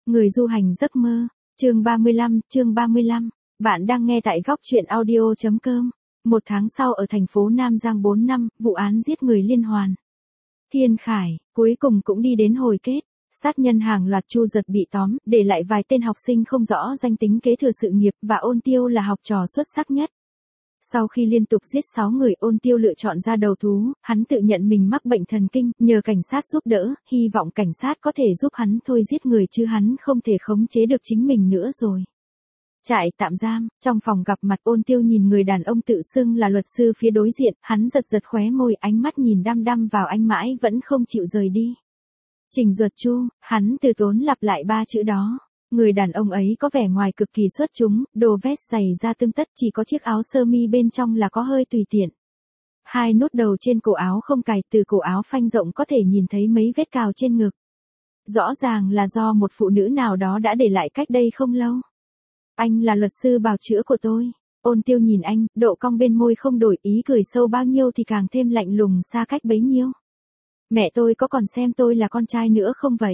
Người du hành giấc mơ, chương 35, bạn đang nghe tại góc truyện audio.com. Một tháng sau ở thành phố Nam Giang 4 năm, vụ án giết người liên hoàn. Thiên Khải, cuối cùng cũng đi đến hồi kết. Sát nhân hàng loạt Chu Giật bị tóm, để lại vài tên học sinh không rõ danh tính kế thừa sự nghiệp và Ôn Tiêu là học trò xuất sắc nhất. Sau khi liên tục giết 6 người, Ôn Tiêu lựa chọn ra đầu thú, hắn tự nhận mình mắc bệnh thần kinh, nhờ cảnh sát giúp đỡ, hy vọng cảnh sát có thể giúp hắn thôi giết người chứ hắn không thể khống chế được chính mình nữa rồi. Trại tạm giam, trong phòng gặp mặt Ôn Tiêu nhìn người đàn ông tự xưng là luật sư phía đối diện, hắn giật giật khóe môi, ánh mắt nhìn đăm đăm vào anh mãi vẫn không chịu rời đi. Trình Duật Chu, hắn từ tốn lặp lại 3 chữ đó. Người đàn ông ấy có vẻ ngoài cực kỳ xuất chúng, đồ vest dày da tươm tất, chỉ có chiếc áo sơ mi bên trong là có hơi tùy tiện. 2 nút đầu trên cổ áo không cài, từ cổ áo phanh rộng có thể nhìn thấy mấy vết cào trên ngực. Rõ ràng là do một phụ nữ nào đó đã để lại cách đây không lâu. Anh là luật sư bào chữa của tôi. Ôn Tiêu nhìn anh, độ cong bên môi không đổi, ý cười sâu bao nhiêu thì càng thêm lạnh lùng xa cách bấy nhiêu. Mẹ tôi có còn xem tôi là con trai nữa không vậy?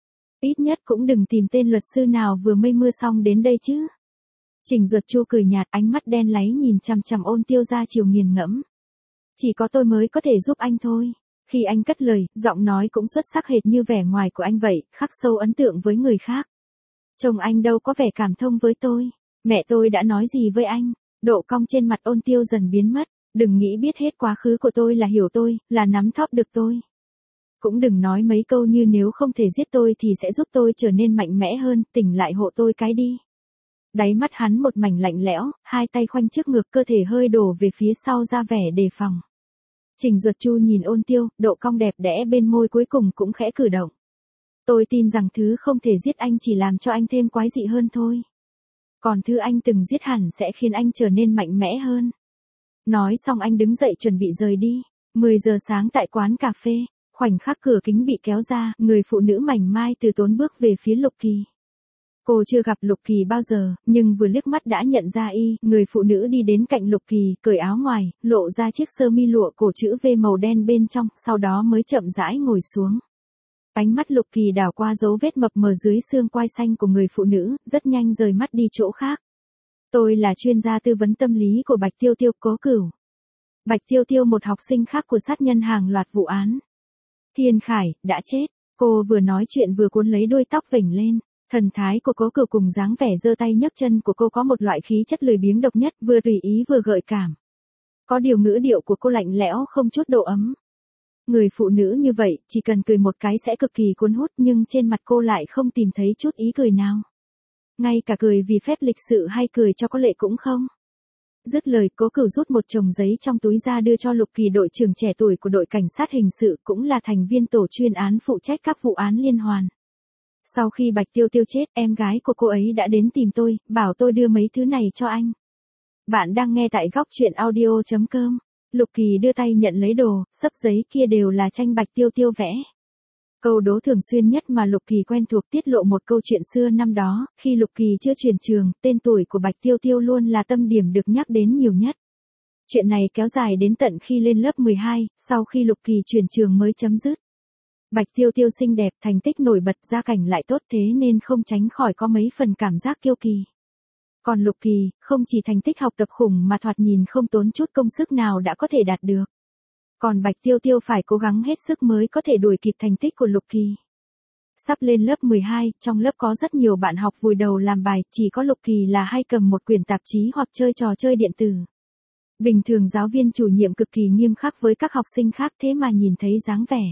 Ít nhất cũng đừng tìm tên luật sư nào vừa mây mưa xong đến đây chứ. Trình Duật Chu cười nhạt, ánh mắt đen láy nhìn chằm chằm Ôn Tiêu ra chiều nghiền ngẫm. Chỉ có tôi mới có thể giúp anh thôi. Khi anh cất lời, giọng nói cũng xuất sắc hệt như vẻ ngoài của anh vậy, khắc sâu ấn tượng với người khác. Chồng anh đâu có vẻ cảm thông với tôi. Mẹ tôi đã nói gì với anh? Độ cong trên mặt Ôn Tiêu dần biến mất. Đừng nghĩ biết hết quá khứ của tôi là hiểu tôi, là nắm thóp được tôi. Cũng đừng nói mấy câu như nếu không thể giết tôi thì sẽ giúp tôi trở nên mạnh mẽ hơn, tỉnh lại hộ tôi cái đi. Đáy mắt hắn một mảnh lạnh lẽo, hai tay khoanh trước ngực, cơ thể hơi đổ về phía sau ra vẻ đề phòng. Trình Duật Chu nhìn Ôn Tiêu, độ cong đẹp đẽ bên môi cuối cùng cũng khẽ cử động. Tôi tin rằng thứ không thể giết anh chỉ làm cho anh thêm quái dị hơn thôi. Còn thứ anh từng giết hẳn sẽ khiến anh trở nên mạnh mẽ hơn. Nói xong anh đứng dậy chuẩn bị rời đi. 10 giờ sáng tại quán cà phê. Khoảnh khắc cửa kính bị kéo ra, người phụ nữ mảnh mai từ tốn bước về phía Lục Kỳ. Cô chưa gặp Lục Kỳ bao giờ, nhưng vừa liếc mắt đã nhận ra y, người phụ nữ đi đến cạnh Lục Kỳ, cởi áo ngoài, lộ ra chiếc sơ mi lụa cổ chữ V màu đen bên trong, sau đó mới chậm rãi ngồi xuống. Ánh mắt Lục Kỳ đảo qua dấu vết mập mờ dưới xương quai xanh của người phụ nữ, rất nhanh rời mắt đi chỗ khác. Tôi là chuyên gia tư vấn tâm lý của Bạch Tiêu Tiêu, Cố Cửu. Bạch Tiêu Tiêu, một học sinh khác của sát nhân hàng loạt vụ án. Thiên Khải, đã chết. Cô vừa nói chuyện vừa cuốn lấy đuôi tóc vểnh lên. Thần thái của Cố Cửu cùng dáng vẻ giơ tay nhấc chân của cô có một loại khí chất lười biếng độc nhất, vừa tùy ý vừa gợi cảm. Có điều ngữ điệu của cô lạnh lẽo không chút độ ấm. Người phụ nữ như vậy, chỉ cần cười một cái sẽ cực kỳ cuốn hút, nhưng trên mặt cô lại không tìm thấy chút ý cười nào. Ngay cả cười vì phép lịch sự hay cười cho có lệ cũng không. Dứt lời, Cố Cửu rút một chồng giấy trong túi ra đưa cho Lục Kỳ, đội trưởng trẻ tuổi của đội cảnh sát hình sự, cũng là thành viên tổ chuyên án phụ trách các vụ án liên hoàn. Sau khi Bạch Tiêu Tiêu chết, em gái của cô ấy đã đến tìm tôi, bảo tôi đưa mấy thứ này cho anh. Bạn đang nghe tại góc truyện audio.com. Lục Kỳ đưa tay nhận lấy đồ, xấp giấy kia đều là tranh Bạch Tiêu Tiêu vẽ. Câu đố thường xuyên nhất mà Lục Kỳ quen thuộc tiết lộ một câu chuyện xưa năm đó, khi Lục Kỳ chưa chuyển trường, tên tuổi của Bạch Tiêu Tiêu luôn là tâm điểm được nhắc đến nhiều nhất. Chuyện này kéo dài đến tận khi lên lớp 12, sau khi Lục Kỳ chuyển trường mới chấm dứt. Bạch Tiêu Tiêu xinh đẹp, thành tích nổi bật, gia cảnh lại tốt, thế nên không tránh khỏi có mấy phần cảm giác kiêu kỳ. Còn Lục Kỳ, không chỉ thành tích học tập khủng mà thoạt nhìn không tốn chút công sức nào đã có thể đạt được. Còn Bạch Tiêu Tiêu phải cố gắng hết sức mới có thể đuổi kịp thành tích của Lục Kỳ. Sắp lên lớp 12, trong lớp có rất nhiều bạn học vùi đầu làm bài, chỉ có Lục Kỳ là hay cầm một quyển tạp chí hoặc chơi trò chơi điện tử. Bình thường giáo viên chủ nhiệm cực kỳ nghiêm khắc với các học sinh khác, thế mà nhìn thấy dáng vẻ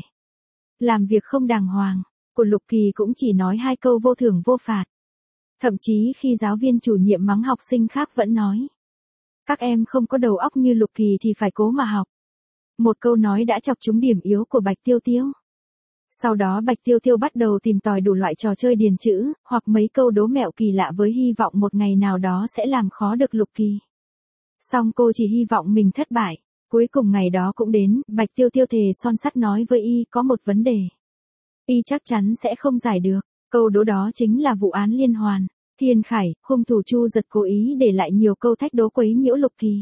làm việc không đàng hoàng của Lục Kỳ cũng chỉ nói 2 câu vô thưởng vô phạt. Thậm chí khi giáo viên chủ nhiệm mắng học sinh khác vẫn nói: các em không có đầu óc như Lục Kỳ thì phải cố mà học. Một câu nói đã chọc trúng điểm yếu của Bạch Tiêu Tiêu. Sau đó Bạch Tiêu Tiêu bắt đầu tìm tòi đủ loại trò chơi điền chữ, hoặc mấy câu đố mẹo kỳ lạ với hy vọng một ngày nào đó sẽ làm khó được Lục Kỳ. Song cô chỉ hy vọng mình thất bại. Cuối cùng ngày đó cũng đến, Bạch Tiêu Tiêu thề son sắt nói với y có một vấn đề. Y chắc chắn sẽ không giải được. Câu đố đó chính là vụ án liên hoàn. Thiên Khải, hung thủ Chu Giật cố ý để lại nhiều câu thách đố quấy nhiễu Lục Kỳ.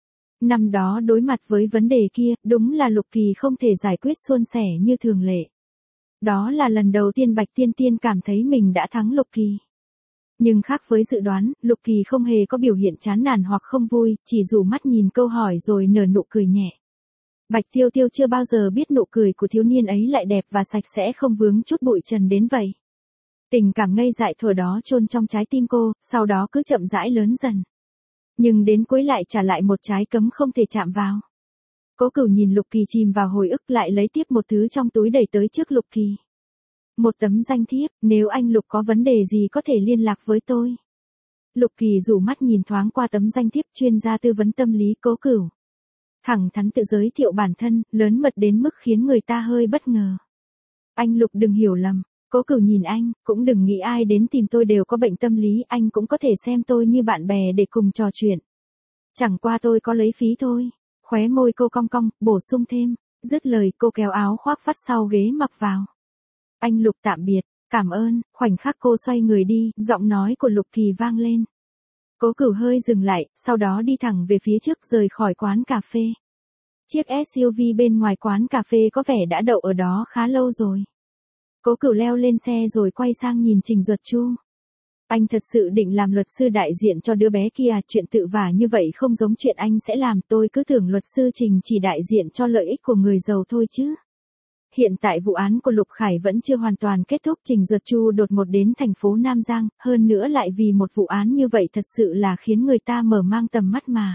Năm đó đối mặt với vấn đề kia, đúng là Lục Kỳ không thể giải quyết suôn sẻ như thường lệ. Đó là lần đầu tiên Bạch Tiên Tiên cảm thấy mình đã thắng Lục Kỳ. Nhưng khác với dự đoán, Lục Kỳ không hề có biểu hiện chán nản hoặc không vui, chỉ dụ mắt nhìn câu hỏi rồi nở nụ cười nhẹ. Bạch Tiêu Tiêu chưa bao giờ biết nụ cười của thiếu niên ấy lại đẹp và sạch sẽ không vướng chút bụi trần đến vậy. Tình cảm ngây dại thuở đó chôn trong trái tim cô, sau đó cứ chậm rãi lớn dần. Nhưng đến cuối lại trả lại một trái cấm không thể chạm vào. Cố Cửu nhìn Lục Kỳ chìm vào hồi ức lại lấy tiếp một thứ trong túi đẩy tới trước Lục Kỳ. Một tấm danh thiếp, nếu anh Lục có vấn đề gì có thể liên lạc với tôi. Lục Kỳ rủ mắt nhìn thoáng qua tấm danh thiếp chuyên gia tư vấn tâm lý Cố Cửu. Thẳng thắn tự giới thiệu bản thân, lớn mật đến mức khiến người ta hơi bất ngờ. Anh Lục đừng hiểu lầm, Cố Cửu nhìn anh, cũng đừng nghĩ ai đến tìm tôi đều có bệnh tâm lý, anh cũng có thể xem tôi như bạn bè để cùng trò chuyện. Chẳng qua tôi có lấy phí thôi. Khóe môi cô cong cong, bổ sung thêm, dứt lời cô kéo áo khoác vắt sau ghế mặc vào. Anh Lục tạm biệt, cảm ơn, khoảnh khắc cô xoay người đi, giọng nói của Lục Kỳ vang lên. Cố Cửu hơi dừng lại, sau đó đi thẳng về phía trước rời khỏi quán cà phê. Chiếc SUV bên ngoài quán cà phê có vẻ đã đậu ở đó khá lâu rồi. Cố Cửu leo lên xe rồi quay sang nhìn Trình Duật Chu. Anh thật sự định làm luật sư đại diện cho đứa bé kia, chuyện tự vả như vậy không giống chuyện anh sẽ làm, tôi cứ tưởng luật sư Trình chỉ đại diện cho lợi ích của người giàu thôi chứ. Hiện tại vụ án của Lục Khải vẫn chưa hoàn toàn kết thúc, Trình Duật Chu đột ngột đến thành phố Nam Giang, hơn nữa lại vì một vụ án như vậy thật sự là khiến người ta mở mang tầm mắt mà.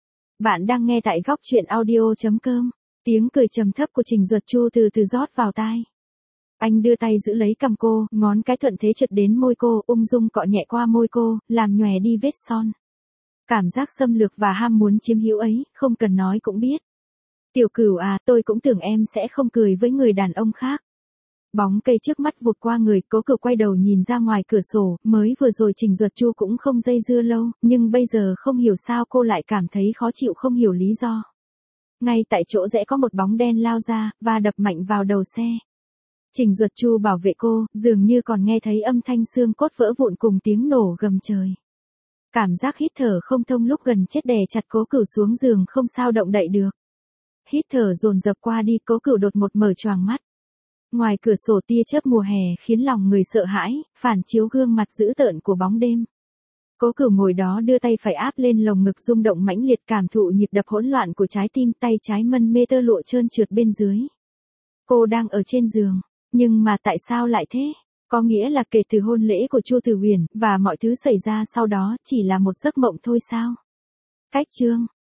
Bạn đang nghe tại góc truyện audio.com, tiếng cười trầm thấp của Trình Duật Chu từ từ rót vào tai. Anh đưa tay giữ lấy cằm cô, ngón cái thuận thế trượt đến môi cô, ung dung cọ nhẹ qua môi cô, làm nhòe đi vết son. Cảm giác xâm lược và ham muốn chiếm hữu ấy, không cần nói cũng biết. Tiểu Cửu à, tôi cũng tưởng em sẽ không cười với người đàn ông khác. Bóng cây trước mắt vụt qua người, Cố Cửu quay đầu nhìn ra ngoài cửa sổ, mới vừa rồi Trình Duật Chu cũng không dây dưa lâu, nhưng bây giờ không hiểu sao cô lại cảm thấy khó chịu không hiểu lý do. Ngay tại chỗ rẽ có một bóng đen lao ra, và đập mạnh vào đầu xe. Trình Duật Chu bảo vệ cô, dường như còn nghe thấy âm thanh xương cốt vỡ vụn cùng tiếng nổ gầm trời. Cảm giác hít thở không thông lúc gần chết đè chặt Cố Cửu xuống giường không sao động đậy được. Hít thở dồn dập qua đi, Cố Cửu đột một mở choàng mắt. Ngoài cửa sổ tia chớp mùa hè khiến lòng người sợ hãi, phản chiếu gương mặt dữ tợn của bóng đêm. Cố Cửu ngồi đó đưa tay phải áp lên lồng ngực rung động mãnh liệt, cảm thụ nhịp đập hỗn loạn của trái tim, tay trái mân mê tơ lụa trơn trượt bên dưới. Cô đang ở trên giường, nhưng mà tại sao lại thế? Có nghĩa là kể từ hôn lễ của Chu Tử Huyền, và mọi thứ xảy ra sau đó chỉ là một giấc mộng thôi sao? Cách chương